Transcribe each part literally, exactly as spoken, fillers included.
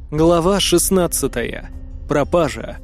Глава шестнадцатая. Пропажа.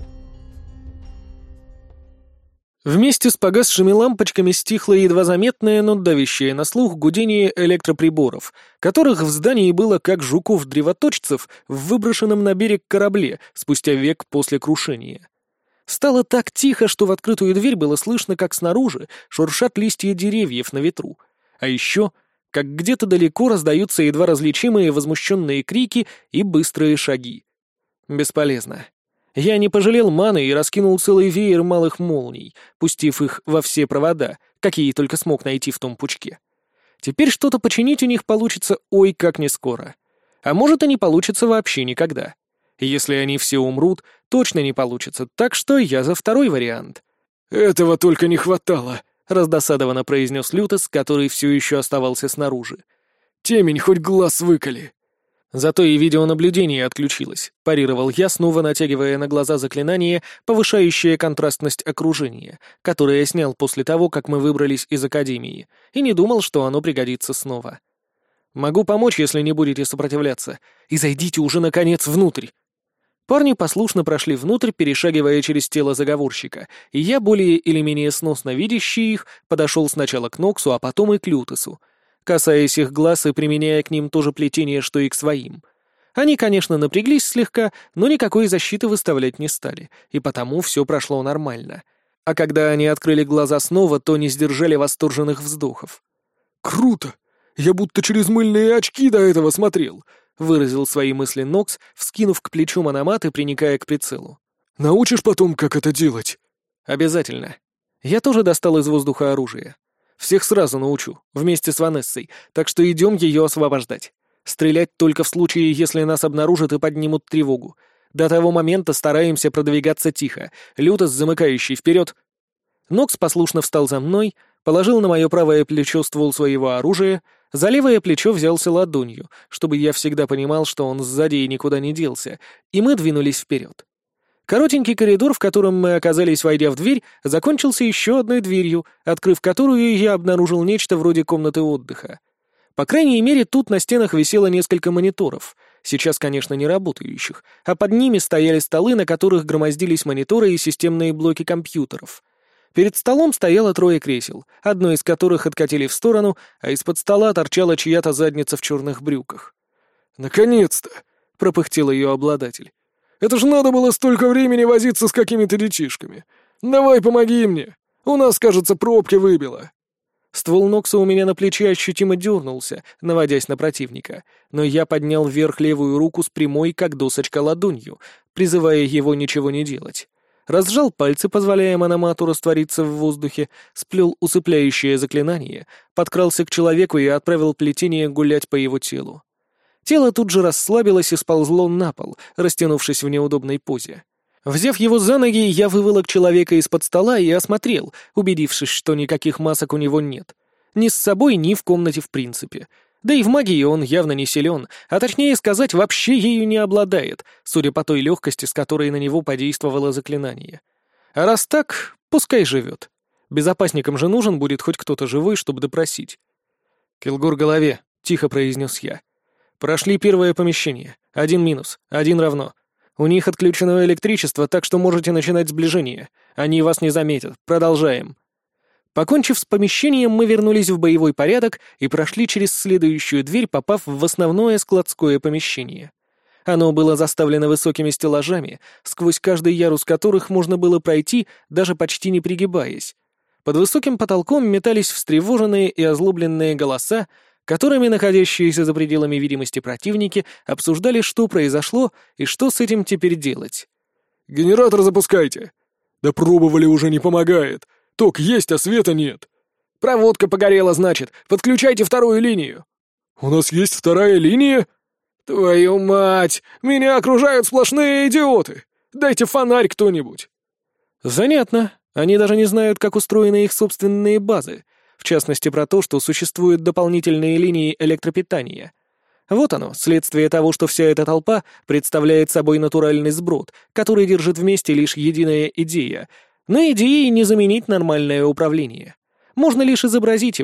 Вместе с погасшими лампочками стихло едва заметное, но давящее на слух гудение электроприборов, которых в здании было как жуков-древоточцев в выброшенном на берег корабле спустя век после крушения. Стало так тихо, что в открытую дверь было слышно, как снаружи шуршат листья деревьев на ветру, а еще как где-то далеко раздаются едва различимые возмущенные крики и быстрые шаги. Бесполезно. Я не пожалел маны и раскинул целый веер малых молний, пустив их во все провода, какие только смог найти в том пучке. Теперь что-то починить у них получится ой как не скоро. А может и не получится вообще никогда. Если они все умрут, точно не получится, так что я за второй вариант. «Этого только не хватало», — раздосадованно произнес Лютос, который все еще оставался снаружи. «Темень хоть глаз выколи». «Зато и видеонаблюдение отключилось», — парировал я, снова натягивая на глаза заклинание, повышающее контрастность окружения, которое я снял после того, как мы выбрались из Академии, и не думал, что оно пригодится снова. «Могу помочь, если не будете сопротивляться, и зайдите уже, наконец, внутрь». Парни послушно прошли внутрь, перешагивая через тело заговорщика, и я, более или менее сносно видящий их, подошел сначала к Ноксу, а потом и к Лютосу, касаясь их глаз и применяя к ним то же плетение, что и к своим. Они, конечно, напряглись слегка, но никакой защиты выставлять не стали, и потому все прошло нормально. А когда они открыли глаза снова, то не сдержали восторженных вздохов. «Круто! Я будто через мыльные очки до этого смотрел!» — выразил свои мысли Нокс, вскинув к плечу мономат и приникая к прицелу. «Научишь потом, как это делать?» «Обязательно. Я тоже достал из воздуха оружие. Всех сразу научу, вместе с Ванессой, так что идем ее освобождать. Стрелять только в случае, если нас обнаружат и поднимут тревогу. До того момента стараемся продвигаться тихо. Лютос, замыкающий вперед». Нокс послушно встал за мной, положил на мое правое плечо ствол своего оружия, за левое плечо взялся ладонью, чтобы я всегда понимал, что он сзади и никуда не делся, и мы двинулись вперед. Коротенький коридор, в котором мы оказались, войдя в дверь, закончился еще одной дверью, открыв которую я обнаружил нечто вроде комнаты отдыха. По крайней мере, тут на стенах висело несколько мониторов, сейчас, конечно, не работающих, а под ними стояли столы, на которых громоздились мониторы и системные блоки компьютеров. Перед столом стояло трое кресел, одно из которых откатили в сторону, а из-под стола торчала чья-то задница в черных брюках. «Наконец-то!» — пропыхтел ее обладатель. «Это ж надо было столько времени возиться с какими-то детишками! Давай помоги мне! У нас, кажется, пробки выбило!» Ствол Нокса у меня на плече ощутимо дернулся, наводясь на противника, но я поднял вверх левую руку с прямой, как досочка, ладонью, призывая его ничего не делать. Разжал пальцы, позволяя мономату раствориться в воздухе, сплел усыпляющее заклинание, подкрался к человеку и отправил плетение гулять по его телу. Тело тут же расслабилось и сползло на пол, растянувшись в неудобной позе. Взяв его за ноги, я выволок человека из-под стола и осмотрел, убедившись, что никаких масок у него нет. Ни с собой, ни в комнате в принципе. Да и в магии он явно не силен, а точнее сказать, вообще ею не обладает, судя по той легкости, с которой на него подействовало заклинание. А раз так, пускай живет. Безопасникам же нужен будет хоть кто-то живой, чтобы допросить. «Килгур голове», — тихо произнес я. «Прошли первое помещение. Один минус, один равно. У них отключено электричество, так что можете начинать сближение. Они вас не заметят. Продолжаем». Покончив с помещением, мы вернулись в боевой порядок и прошли через следующую дверь, попав в основное складское помещение. Оно было заставлено высокими стеллажами, сквозь каждый ярус которых можно было пройти, даже почти не пригибаясь. Под высоким потолком метались встревоженные и озлобленные голоса, которыми находящиеся за пределами видимости противники обсуждали, что произошло и что с этим теперь делать. «Генератор запускайте!» «Да пробовали, уже не помогает! Ток есть, а света нет!» «Проводка погорела, значит! Подключайте вторую линию!» «У нас есть вторая линия?» «Твою мать! Меня окружают сплошные идиоты! Дайте фонарь кто-нибудь!» «Занятно. Они даже не знают, как устроены их собственные базы, в частности про то, что существуют дополнительные линии электропитания. Вот оно, следствие того, что вся эта толпа представляет собой натуральный сброд, который держит вместе лишь единая идея. Но идеей не заменить нормальное управление. Можно лишь изобразить его.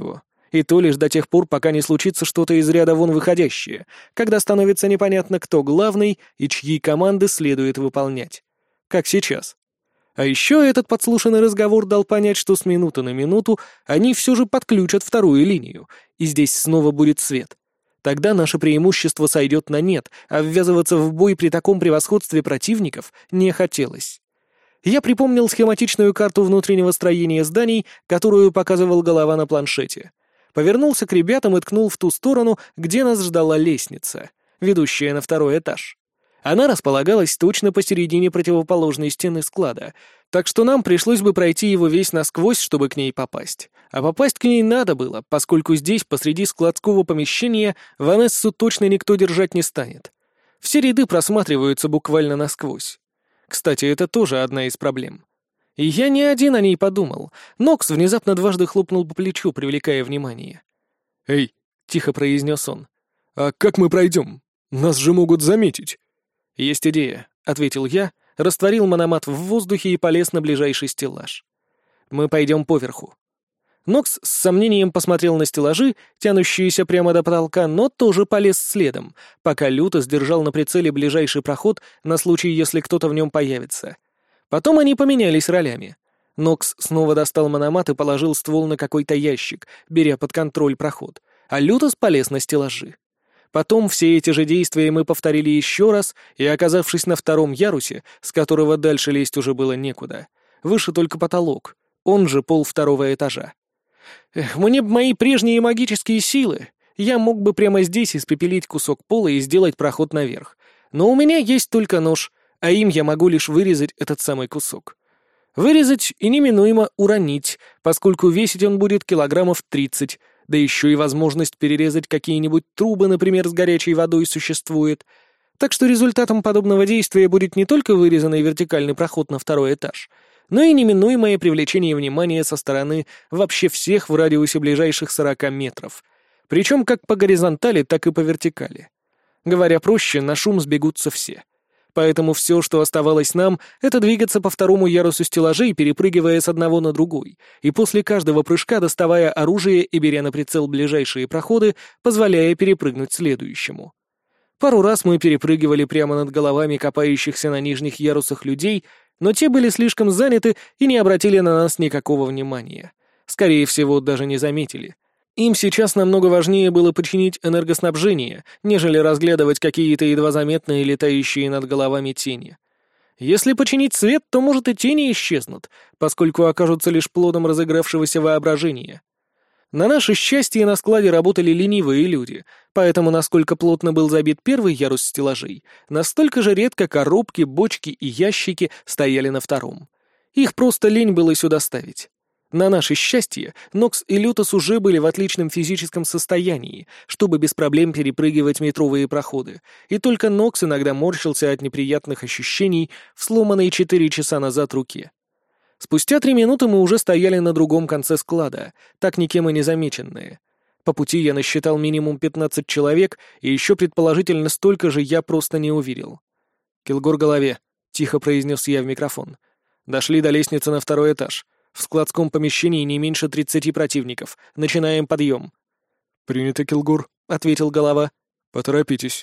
И то лишь до тех пор, пока не случится что-то из ряда вон выходящее, когда становится непонятно, кто главный и чьи команды следует выполнять. Как сейчас. А еще этот подслушанный разговор дал понять, что с минуты на минуту они все же подключат вторую линию, и здесь снова будет свет. Тогда наше преимущество сойдет на нет, а ввязываться в бой при таком превосходстве противников не хотелось. Я припомнил схематичную карту внутреннего строения зданий, которую показывал голова на планшете. Повернулся к ребятам и ткнул в ту сторону, где нас ждала лестница, ведущая на второй этаж. Она располагалась точно посередине противоположной стены склада, так что нам пришлось бы пройти его весь насквозь, чтобы к ней попасть. А попасть к ней надо было, поскольку здесь, посреди складского помещения, Ванессу точно никто держать не станет. Все ряды просматриваются буквально насквозь. Кстати, это тоже одна из проблем. И я не один о ней подумал. Нокс внезапно дважды хлопнул по плечу, привлекая внимание. «Эй!» — тихо произнес он. «А как мы пройдем? Нас же могут заметить!» «Есть идея», — ответил я, растворил мономат в воздухе и полез на ближайший стеллаж. «Мы пойдем поверху». Нокс с сомнением посмотрел на стеллажи, тянущиеся прямо до потолка, но тоже полез следом, пока Лютос держал на прицеле ближайший проход на случай, если кто-то в нем появится. Потом они поменялись ролями. Нокс снова достал мономат и положил ствол на какой-то ящик, беря под контроль проход, а Лютос полез на стеллажи. Потом все эти же действия мы повторили еще раз, и, оказавшись на втором ярусе, с которого дальше лезть уже было некуда, выше только потолок, он же пол второго этажа. Эх, мне б мои прежние магические силы, я мог бы прямо здесь испепелить кусок пола и сделать проход наверх. Но у меня есть только нож, а им я могу лишь вырезать этот самый кусок. Вырезать и неминуемо уронить, поскольку весить он будет килограммов тридцать, да еще и возможность перерезать какие-нибудь трубы, например, с горячей водой существует. Так что результатом подобного действия будет не только вырезанный вертикальный проход на второй этаж, но и неминуемое привлечение внимания со стороны вообще всех в радиусе ближайших сорока метров, причем как по горизонтали, так и по вертикали. Говоря проще, на шум сбегутся все. Поэтому все, что оставалось нам, это двигаться по второму ярусу стеллажей, перепрыгивая с одного на другой, и после каждого прыжка доставая оружие и беря на прицел ближайшие проходы, позволяя перепрыгнуть следующему. Пару раз мы перепрыгивали прямо над головами копающихся на нижних ярусах людей, но те были слишком заняты и не обратили на нас никакого внимания. Скорее всего, даже не заметили. Им сейчас намного важнее было починить энергоснабжение, нежели разглядывать какие-то едва заметные летающие над головами тени. Если починить свет, то, может, и тени исчезнут, поскольку окажутся лишь плодом разыгравшегося воображения. На наше счастье на складе работали ленивые люди, поэтому насколько плотно был забит первый ярус стеллажей, настолько же редко коробки, бочки и ящики стояли на втором. Их просто лень было сюда ставить. На наше счастье, Нокс и Лютос уже были в отличном физическом состоянии, чтобы без проблем перепрыгивать метровые проходы, и только Нокс иногда морщился от неприятных ощущений в сломанной четыре часа назад руке. Спустя три минуты мы уже стояли на другом конце склада, так никем и не замеченные. По пути я насчитал минимум пятнадцать человек, и еще предположительно столько же я просто не увидел. «Килгор голове», — тихо произнес я в микрофон. «Дошли до лестницы на второй этаж. В складском помещении не меньше тридцати противников. Начинаем подъем». «Принято, Килгор», — ответил голова. «Поторопитесь».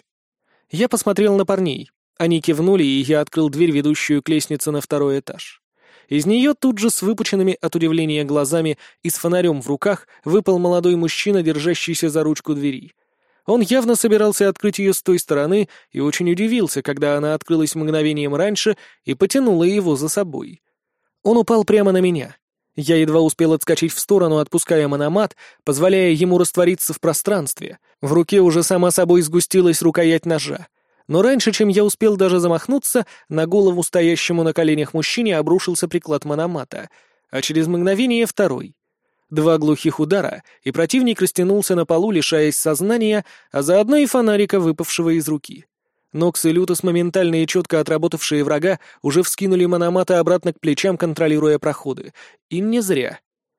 Я посмотрел на парней. Они кивнули, и я открыл дверь, ведущую к лестнице на второй этаж. Из нее тут же с выпученными от удивления глазами и с фонарем в руках выпал молодой мужчина, держащийся за ручку двери. Он явно собирался открыть ее с той стороны и очень удивился, когда она открылась мгновением раньше и потянула его за собой. Он упал прямо на меня. Я едва успел отскочить в сторону, отпуская мономат, позволяя ему раствориться в пространстве. В руке уже сама собой сгустилась рукоять ножа. Но раньше, чем я успел даже замахнуться, на голову стоящему на коленях мужчине обрушился приклад мономата, а через мгновение второй. Два глухих удара, и противник растянулся на полу, лишаясь сознания, а заодно и фонарика, выпавшего из руки. Нокс и Лютос, моментально и четко отработавшие врага, уже вскинули мономаты обратно к плечам, контролируя проходы. И не зря.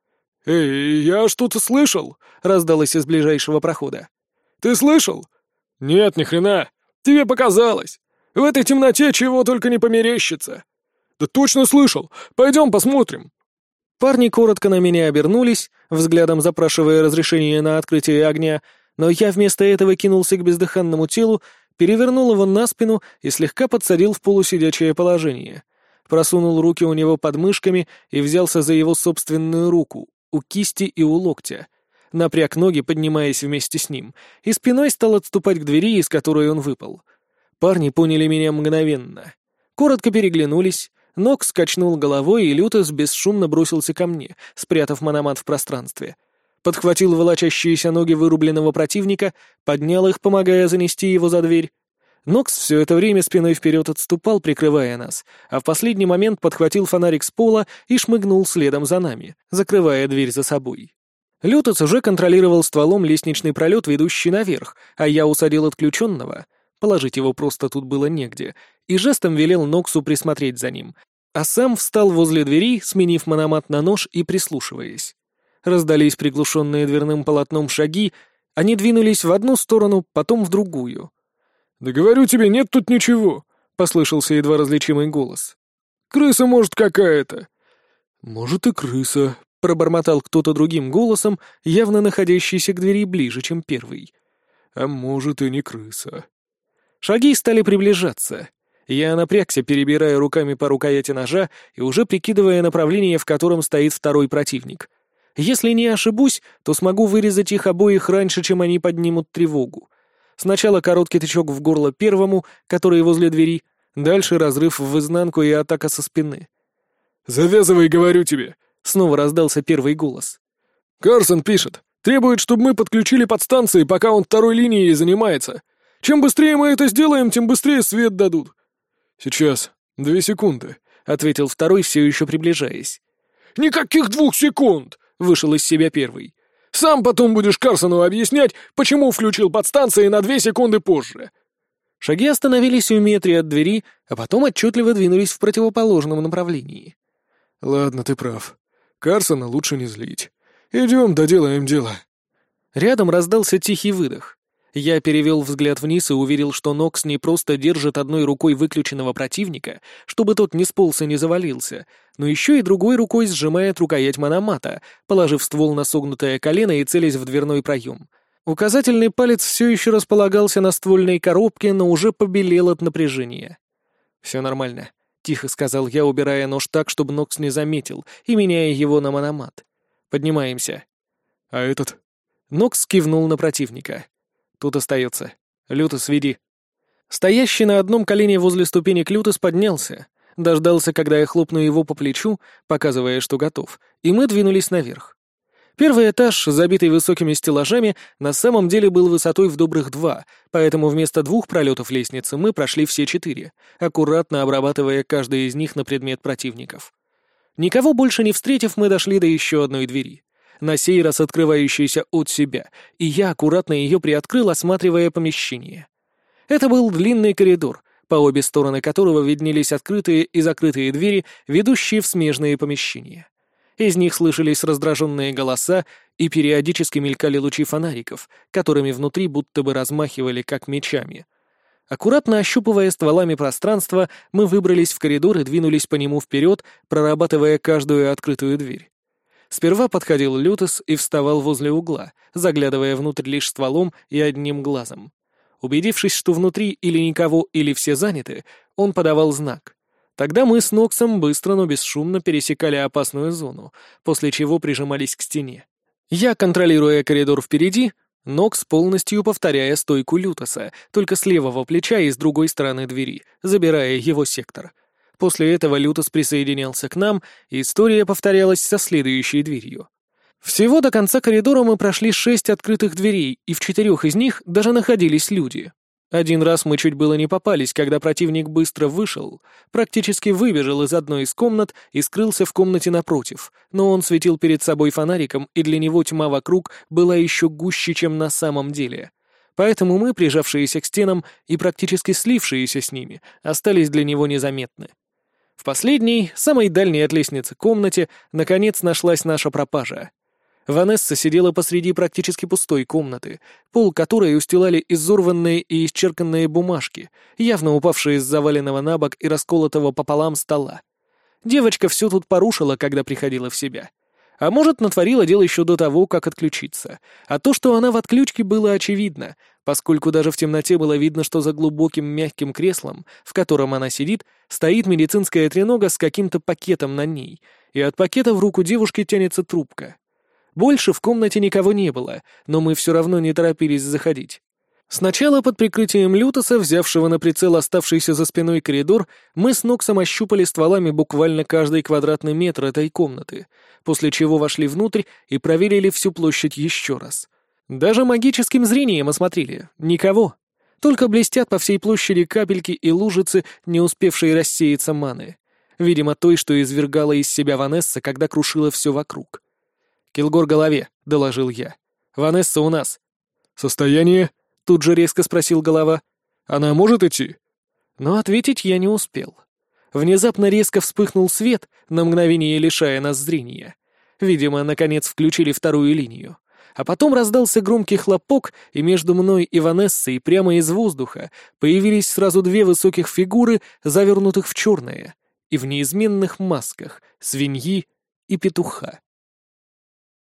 «Эй, я что-то слышал?» — раздалось из ближайшего прохода. «Ты слышал?» «Нет, ни хрена. Тебе показалось. В этой темноте чего только не померещится». «Да точно слышал. Пойдем посмотрим». Парни коротко на меня обернулись, взглядом запрашивая разрешение на открытие огня, но я вместо этого кинулся к бездыханному телу, перевернул его на спину и слегка подсадил в полусидячее положение. Просунул руки у него под мышками и взялся за его собственную руку, у кисти и у локтя. Напряг ноги, поднимаясь вместе с ним, и спиной стал отступать к двери, из которой он выпал. Парни поняли меня мгновенно. Коротко переглянулись, Нокс качнул головой, и Лютос бесшумно бросился ко мне, спрятав мономат в пространстве. Подхватил волочащиеся ноги вырубленного противника, поднял их, помогая занести его за дверь. Нокс все это время спиной вперед отступал, прикрывая нас, а в последний момент подхватил фонарик с пола и шмыгнул следом за нами, закрывая дверь за собой. Лютос уже контролировал стволом лестничный пролет, ведущий наверх, а я усадил отключенного, положить его просто тут было негде, и жестом велел Ноксу присмотреть за ним, а сам встал возле двери, сменив мономат на нож и прислушиваясь. Раздались приглушенные дверным полотном шаги, они двинулись в одну сторону, потом в другую. «Да говорю тебе, нет тут ничего», — послышался едва различимый голос. «Крыса, может, какая-то». «Может, и крыса», — пробормотал кто-то другим голосом, явно находящийся к двери ближе, чем первый. «А может, и не крыса». Шаги стали приближаться. Я напрягся, перебирая руками по рукояти ножа и уже прикидывая направление, в котором стоит второй противник. Если не ошибусь, то смогу вырезать их обоих раньше, чем они поднимут тревогу. Сначала короткий тычок в горло первому, который возле двери, дальше разрыв в изнанку и атака со спины. «Завязывай, говорю тебе!» — снова раздался первый голос. «Карсон пишет. Требует, чтобы мы подключили подстанции, пока он второй линией занимается. Чем быстрее мы это сделаем, тем быстрее свет дадут». «Сейчас. Две секунды», — ответил второй, все еще приближаясь. «Никаких двух секунд!» — вышел из себя первый. «Сам потом будешь Карсону объяснять, почему включил подстанции на две секунды позже». Шаги остановились в метре от двери, а потом отчетливо двинулись в противоположном направлении. «Ладно, ты прав. Карсона лучше не злить. Идем, доделаем дело». Рядом раздался тихий выдох. Я перевел взгляд вниз и уверил, что Нокс не просто держит одной рукой выключенного противника, чтобы тот не сполз и не завалился, но еще и другой рукой сжимает рукоять мономата, положив ствол на согнутое колено и целясь в дверной проем. Указательный палец все еще располагался на ствольной коробке, но уже побелел от напряжения. «Все нормально», — тихо сказал я, убирая нож так, чтобы Нокс не заметил, и меняя его на мономат. «Поднимаемся». «А этот?» Нокс кивнул на противника. «Тут остается. Лютос, веди». Стоящий на одном колене возле ступенек Лютос поднялся, дождался, когда я хлопну его по плечу, показывая, что готов, и мы двинулись наверх. Первый этаж, забитый высокими стеллажами, на самом деле был высотой в добрых два, поэтому вместо двух пролетов лестницы мы прошли все четыре, аккуратно обрабатывая каждый из них на предмет противников. Никого больше не встретив, мы дошли до еще одной двери, на сей раз открывающейся от себя, и я аккуратно ее приоткрыл, осматривая помещение. Это был длинный коридор, по обе стороны которого виднелись открытые и закрытые двери, ведущие в смежные помещения. Из них слышались раздраженные голоса, и периодически мелькали лучи фонариков, которыми внутри будто бы размахивали, как мечами. Аккуратно ощупывая стволами пространство, мы выбрались в коридор и двинулись по нему вперед, прорабатывая каждую открытую дверь. Сперва подходил Лютос и вставал возле угла, заглядывая внутрь лишь стволом и одним глазом. Убедившись, что внутри или никого, или все заняты, он подавал знак. Тогда мы с Ноксом быстро, но бесшумно пересекали опасную зону, после чего прижимались к стене. Я, контролируя коридор впереди, Нокс полностью повторяя стойку Лютоса, только с левого плеча и с другой стороны двери, забирая его сектор. После этого Лютос присоединялся к нам, и история повторялась со следующей дверью. Всего до конца коридора мы прошли шесть открытых дверей, и в четырех из них даже находились люди. Один раз мы чуть было не попались, когда противник быстро вышел, практически выбежал из одной из комнат и скрылся в комнате напротив, но он светил перед собой фонариком, и для него тьма вокруг была еще гуще, чем на самом деле. Поэтому мы, прижавшиеся к стенам и практически слившиеся с ними, остались для него незаметны. В последней, самой дальней от лестницы комнате, наконец нашлась наша пропажа. Ванесса сидела посреди практически пустой комнаты, пол которой устилали изорванные и исчерканные бумажки, явно упавшие с заваленного на бок и расколотого пополам стола. Девочка все тут порушила, когда приходила в себя. А может, натворила дело еще до того, как отключиться. А то, что она в отключке, было очевидно, поскольку даже в темноте было видно, что за глубоким мягким креслом, в котором она сидит, стоит медицинская тренога с каким-то пакетом на ней, и от пакета в руку девушки тянется трубка. Больше в комнате никого не было, но мы все равно не торопились заходить. Сначала под прикрытием Лютоса, взявшего на прицел оставшийся за спиной коридор, мы с Ноксом ощупали стволами буквально каждый квадратный метр этой комнаты, после чего вошли внутрь и проверили всю площадь еще раз. Даже магическим зрением осмотрели. Никого. Только блестят по всей площади капельки и лужицы, не успевшие рассеяться маны. Видимо, той, что извергала из себя Ванесса, когда крушила все вокруг. «Килгор голове», — доложил я. «Ванесса у нас». «Состояние?» — тут же резко спросил голова. «Она может идти?» Но ответить я не успел. Внезапно резко вспыхнул свет, на мгновение лишая нас зрения. Видимо, наконец включили вторую линию. А потом раздался громкий хлопок, и между мной и Ванессой прямо из воздуха появились сразу две высоких фигуры, завернутых в черное, и в неизменных масках свиньи и петуха.